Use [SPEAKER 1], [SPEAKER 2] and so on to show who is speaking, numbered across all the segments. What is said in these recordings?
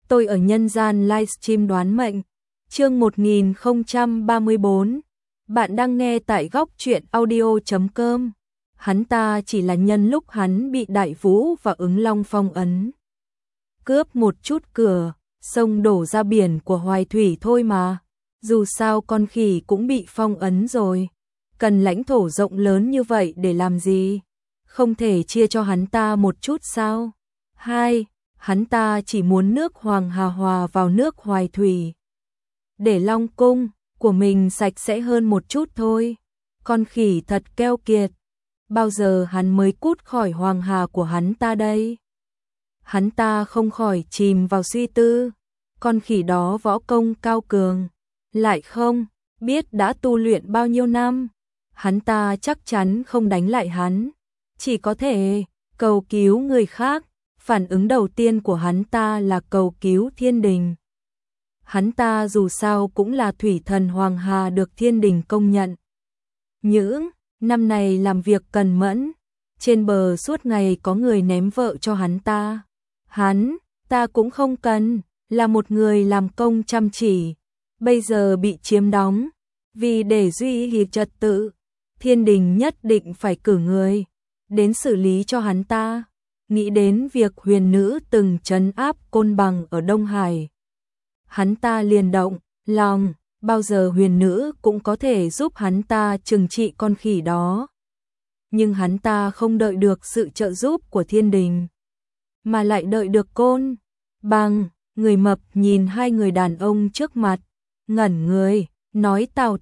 [SPEAKER 1] tôi ở nhân gian livestream đoán mệnh. Chương 1034. Bạn đang nghe tại góc truyện audio.com. Hắn ta chỉ là nhân lúc hắn bị Đại Vũ và Ứng Long phong ấn, cướp một chút cửa sông đổ ra biển của Hoài Thủy thôi mà. Dù sao con khỉ cũng bị phong ấn rồi, cần lãnh thổ rộng lớn như vậy để làm gì? Không thể chia cho hắn ta một chút sao? Hắn ta chỉ muốn nước Hoàng Hà hòa vào nước Hoài Thủy, để Long cung của mình sạch sẽ hơn một chút thôi. Con khỉ thật keo kiệt, bao giờ hắn mới cút khỏi Hoàng Hà của hắn ta đây? Hắn ta không khỏi chìm vào suy tư. Con khỉ đó võ công cao cường, lại không biết đã tu luyện bao nhiêu năm. Hắn ta chắc chắn không đánh lại hắn, chỉ có thể cầu cứu người khác. Phản ứng đầu tiên của hắn ta là cầu cứu Thiên Đình. Hắn ta dù sao cũng là thủy thần Hoàng Hà được Thiên Đình công nhận. Những năm này làm việc cần mẫn, trên bờ suốt ngày có người ném vợ cho hắn ta cũng không cần, là một người làm công chăm chỉ, bây giờ bị chiếm đóng. Vì để duy trì trật tự, Thiên Đình nhất định phải cử người đến xử lý cho hắn ta. Nghĩ đến việc huyền nữ từng trấn áp Côn Bằng ở Đông Hải, hắn ta liền động lòng, bao giờ huyền nữ cũng có thể giúp hắn ta trừng trị con khỉ đó. Nhưng hắn ta không đợi được sự trợ giúp của Thiên Đình, mà lại đợi được Côn Bằng. Người mập nhìn hai người đàn ông trước mặt, ngẩn người, nói Tào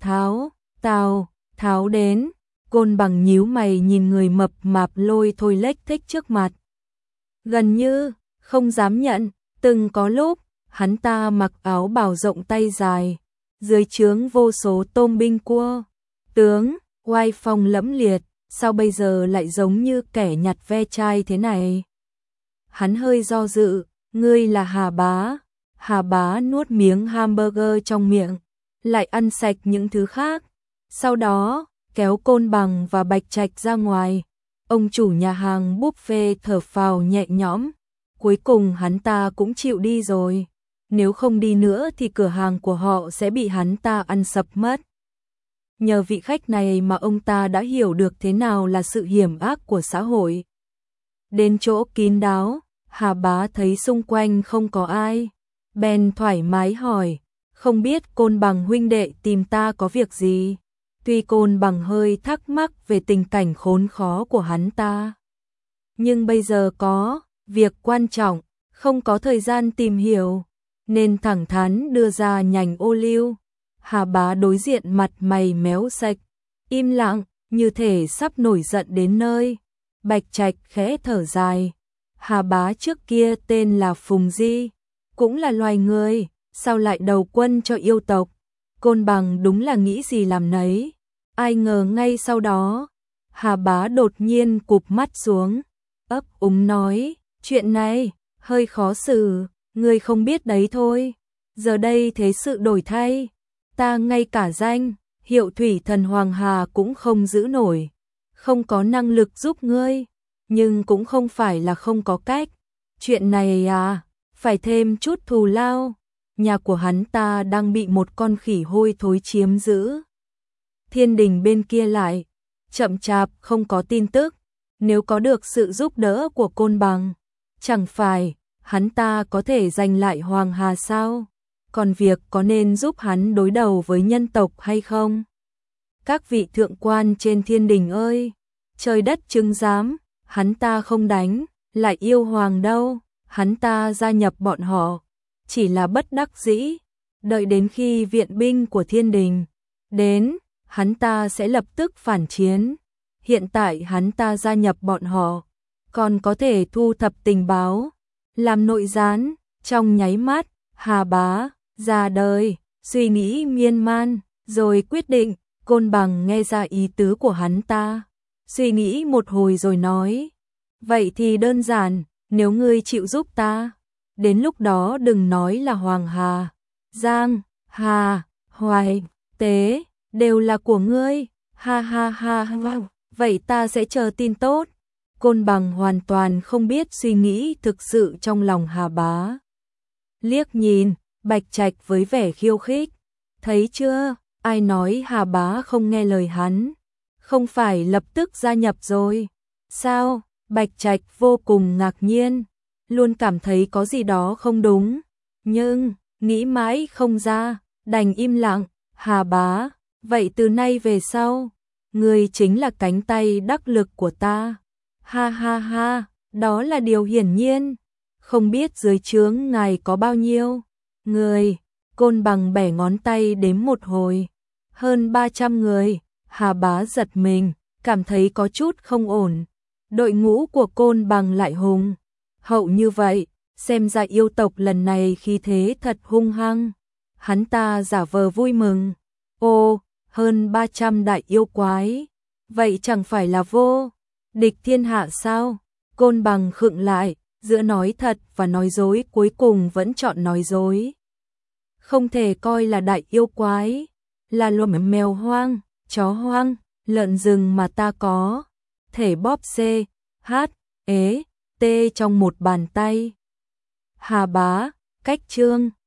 [SPEAKER 1] Tháo đến. Côn Bằng nhíu mày nhìn người mập mạp lôi thôi lếch thếch trước mặt, gần như không dám nhận. Từng có lúc hắn ta mặc áo bào rộng tay dài, dưới trướng vô số tôm binh cua tướng, oai phong lẫm liệt, sao bây giờ lại giống như kẻ nhặt ve chai thế này? Hắn hơi do dự. Ngươi là Hà Bá. Hà Bá nuốt miếng hamburger trong miệng, lại ăn sạch những thứ khác, sau đó kéo Côn Bằng và Bạch Trạch ra ngoài. Ông chủ nhà hàng buffet thở phào nhẹ nhõm, cuối cùng hắn ta cũng chịu đi rồi. Nếu không đi nữa thì cửa hàng của họ sẽ bị hắn ta ăn sập mất. Nhờ vị khách này mà ông ta đã hiểu được thế nào là sự hiểm ác của xã hội. Đến chỗ kín đáo, Hà Bá thấy xung quanh không có ai, bèn thoải mái hỏi, không biết Côn Bằng huynh đệ tìm ta có việc gì? Tuy Côn Bằng hơi thắc mắc về tình cảnh khốn khó của hắn ta, nhưng bây giờ có việc quan trọng, không có thời gian tìm hiểu, nên thẳng thắn đưa ra nhành ô liu. Hà Bá đối diện mặt mày méo sạch, im lặng, như thể sắp nổi giận đến nơi. Bạch Trạch khẽ thở dài. Hà Bá trước kia tên là Phùng Di, cũng là loài người, sao lại đầu quân cho yêu tộc? Côn Bằng đúng là nghĩ gì làm nấy. Ai ngờ ngay sau đó, Hà Bá đột nhiên cụp mắt xuống, ấp úng nói, chuyện này hơi khó xử, ngươi không biết đấy thôi. Giờ đây thế sự đổi thay, ta ngay cả danh hiệu thủy thần Hoàng Hà cũng không giữ nổi, không có năng lực giúp ngươi, nhưng cũng không phải là không có cách. Chuyện này phải thêm chút thù lao. Nhà của hắn ta đang bị một con khỉ hôi thối chiếm giữ. Thiên Đình bên kia lại chậm chạp không có tin tức. Nếu có được sự giúp đỡ của Côn Bằng, chẳng phải hắn ta có thể giành lại Hoàng Hà sao? Còn việc có nên giúp hắn đối đầu với nhân tộc hay không? Các vị thượng quan trên Thiên Đình ơi, trời đất chứng giám, hắn ta không đánh lại yêu hoàng đâu. Hắn ta gia nhập bọn họ chỉ là bất đắc dĩ, đợi đến khi viện binh của Thiên Đình đến, hắn ta sẽ lập tức phản chiến. Hiện tại hắn ta gia nhập bọn họ, còn có thể thu thập tình báo, làm nội gián. Trong nháy mắt, Hà Bá ra đời, suy nghĩ miên man, rồi quyết định. Côn Bằng nghe ra ý tứ của hắn ta, suy nghĩ một hồi rồi nói, vậy thì đơn giản, nếu ngươi chịu giúp ta, đến lúc đó đừng nói là Hoàng Hà, Giang Hà, Hoài Tế đều là của ngươi. Ha ha ha, vậy ta sẽ chờ tin tốt. Côn Bằng hoàn toàn không biết suy nghĩ thực sự trong lòng Hà Bá. liếc nhìn Bạch Trạch với vẻ khiêu khích. Thấy chưa, ai nói Hà Bá không nghe lời hắn, không phải lập tức gia nhập rồi. Sao? Bạch Trạch vô cùng ngạc nhiên, luôn cảm thấy có gì đó không đúng, nhưng nghĩ mãi không ra, đành im lặng. Hà Bá, vậy từ nay về sau, người chính là cánh tay đắc lực của ta. Ha ha ha, đó là điều hiển nhiên. Không biết dưới trướng ngài có bao nhiêu người? Côn Bằng bẻ ngón tay đếm một hồi. Hơn 300 người. Hà Bá giật mình, cảm thấy có chút không ổn. Đội ngũ của Côn Bằng lại hùng hậu như vậy, xem ra yêu tộc lần này khí thế thật hung hăng. Hắn ta giả vờ vui mừng. Ô, hơn 300 đại yêu quái, vậy chẳng phải là vô địch thiên hạ sao? Côn Bằng khựng lại, giữa nói thật và nói dối cuối cùng vẫn chọn nói dối. Không thể coi là đại yêu quái, là loài mèo hoang, chó hoang, lợn rừng mà ta có thể bóp C, H, E, T trong một bàn tay. Hà Bá, cách chương